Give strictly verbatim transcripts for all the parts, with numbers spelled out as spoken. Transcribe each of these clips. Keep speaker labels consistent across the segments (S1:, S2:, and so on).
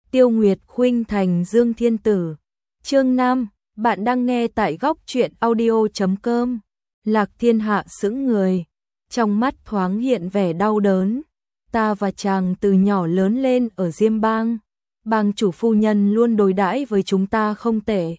S1: Tiêu Nguyệt khuynh thành Dương Thiên Tử. Chương năm, bạn đang nghe tại góc truyện audio chấm com. Lạc Thiên Hạ sững người, trong mắt thoáng hiện vẻ đau đớn. Ta và chàng từ nhỏ lớn lên ở Diêm Bang, bang chủ phu nhân luôn đối đãi với chúng ta không tệ.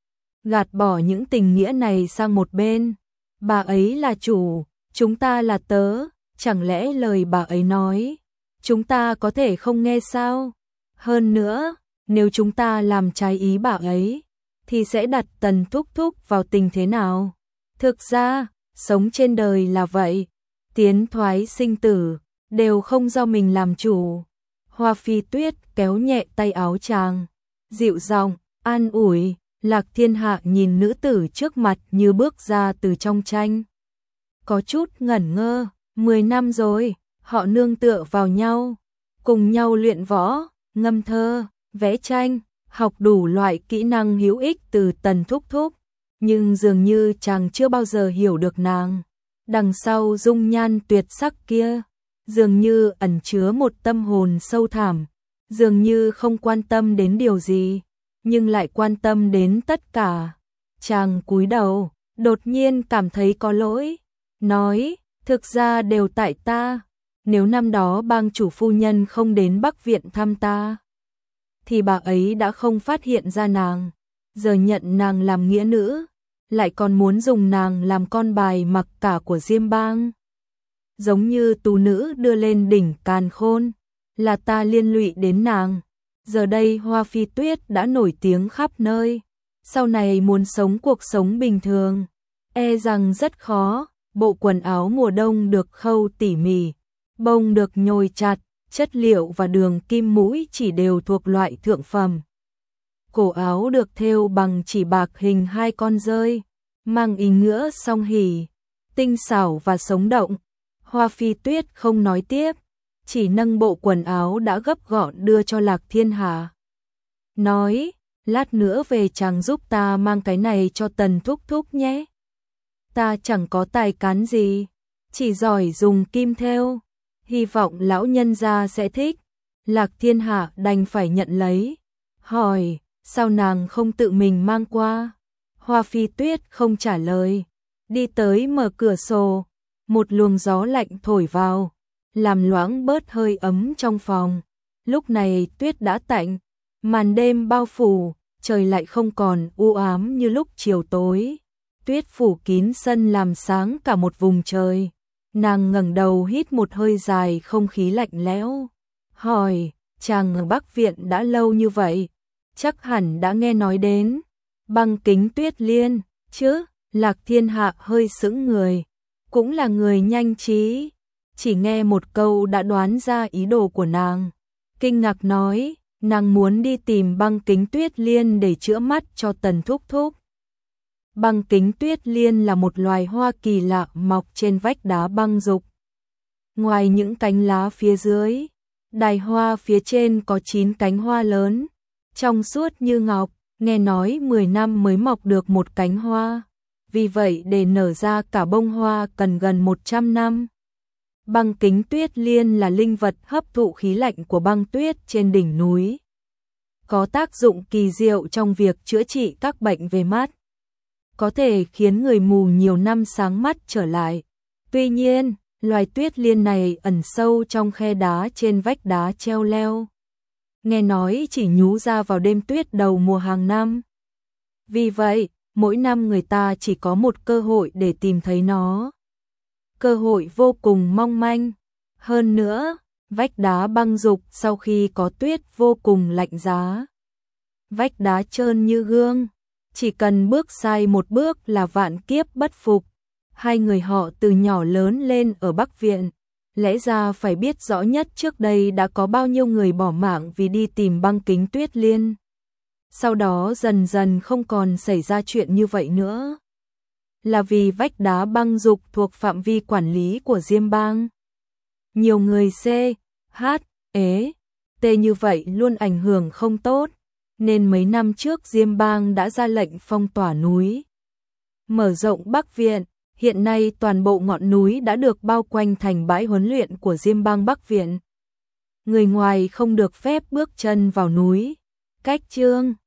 S1: Gạt bỏ những tình nghĩa này sang một bên, bà ấy là chủ, chúng ta là tớ, chẳng lẽ lời bà ấy nói, chúng ta có thể không nghe sao? Hơn nữa, nếu chúng ta làm trái ý bà ấy, thì sẽ đặt Tần Thúc Thúc vào tình thế nào? Thực ra, sống trên đời là vậy, tiến thoái sinh tử, đều không do mình làm chủ. Hoa Phi Tuyết kéo nhẹ tay áo chàng, dịu giọng, an ủi. Lạc Thiên Hạ nhìn nữ tử trước mặt như bước ra từ trong tranh. Có chút ngẩn ngơ, mười năm rồi, họ nương tựa vào nhau, cùng nhau luyện võ, ngâm thơ, vẽ tranh, học đủ loại kỹ năng hữu ích từ Tần Thúc Thúc. Nhưng dường như chàng chưa bao giờ hiểu được nàng. Đằng sau dung nhan tuyệt sắc kia, dường như ẩn chứa một tâm hồn sâu thẳm, dường như không quan tâm đến điều gì, nhưng lại quan tâm đến tất cả. Chàng cúi đầu, đột nhiên cảm thấy có lỗi, nói, thực ra đều tại ta, nếu năm đó bang chủ phu nhân không đến Bắc Viện thăm ta, thì bà ấy đã không phát hiện ra nàng, giờ nhận nàng làm nghĩa nữ, lại còn muốn dùng nàng làm con bài mặc cả của Diêm Bang. Giống như tú nữ đưa lên đỉnh càn khôn, là ta liên lụy đến nàng. Giờ đây Hoa Phi Tuyết đã nổi tiếng khắp nơi, sau này muốn sống cuộc sống bình thường, e rằng rất khó. Bộ quần áo mùa đông được khâu tỉ mỉ, bông được nhồi chặt, chất liệu và đường kim mũi chỉ đều thuộc loại thượng phẩm. Cổ áo được thêu bằng chỉ bạc hình hai con dơi, mang ý nghĩa song hỷ, tinh xảo và sống động. Hoa Phi Tuyết không nói tiếp, chỉ nâng bộ quần áo đã gấp gọn đưa cho Lạc Thiên Hạ. Nói, lát nữa về chàng giúp ta mang cái này cho Tần Thúc Thúc nhé. Ta chẳng có tài cán gì, chỉ giỏi dùng kim thêu, hy vọng lão nhân gia sẽ thích. Lạc Thiên Hạ đành phải nhận lấy, hỏi, sao nàng không tự mình mang qua? Hoa Phi Tuyết không trả lời, đi tới mở cửa sổ, một luồng gió lạnh thổi vào, làm loãng bớt hơi ấm trong phòng. Lúc này tuyết đã tạnh, màn đêm bao phủ, trời lại không còn u ám như lúc chiều tối. Tuyết phủ kín sân làm sáng cả một vùng trời. Nàng ngẩng đầu hít một hơi dài không khí lạnh lẽo, hỏi, chàng ở Bắc Viện đã lâu như vậy, chắc hẳn đã nghe nói đến Băng Kính Tuyết Liên, chứ? Lạc Thiên Hạ hơi sững người, cũng là người nhanh trí, chỉ nghe một câu đã đoán ra ý đồ của nàng. Kinh ngạc nói, nàng muốn đi tìm Băng Kính Tuyết Liên để chữa mắt cho Tần Thúc Thúc. Băng Kính Tuyết Liên là một loài hoa kỳ lạ mọc trên vách đá băng dục. Ngoài những cánh lá phía dưới, đài hoa phía trên có chín cánh hoa lớn, trong suốt như ngọc, nghe nói mười năm mới mọc được một cánh hoa. Vì vậy để nở ra cả bông hoa cần gần một trăm năm. Băng Kính Tuyết Liên là linh vật hấp thụ khí lạnh của băng tuyết trên đỉnh núi, có tác dụng kỳ diệu trong việc chữa trị các bệnh về mắt, có thể khiến người mù nhiều năm sáng mắt trở lại. Tuy nhiên, loài tuyết liên này ẩn sâu trong khe đá trên vách đá treo leo, nghe nói chỉ nhú ra vào đêm tuyết đầu mùa hàng năm. Vì vậy, mỗi năm người ta chỉ có một cơ hội để tìm thấy nó. Cơ hội vô cùng mong manh. Hơn nữa, vách đá băng dục sau khi có tuyết vô cùng lạnh giá. Vách đá trơn như gương, chỉ cần bước sai một bước là vạn kiếp bất phục. Hai người họ từ nhỏ lớn lên ở Bắc Viện, lẽ ra phải biết rõ nhất trước đây đã có bao nhiêu người bỏ mạng vì đi tìm Băng Kính Tuyết Liên. Sau đó dần dần không còn xảy ra chuyện như vậy nữa. Là vì vách đá băng dục thuộc phạm vi quản lý của Diêm Bang. Nhiều người C, H, ế, T như vậy luôn ảnh hưởng không tốt, nên mấy năm trước Diêm Bang đã ra lệnh phong tỏa núi, mở rộng Bắc Viện. Hiện nay toàn bộ ngọn núi đã được bao quanh thành bãi huấn luyện của Diêm Bang Bắc Viện. người ngoài không được phép bước chân vào núi. Cách chương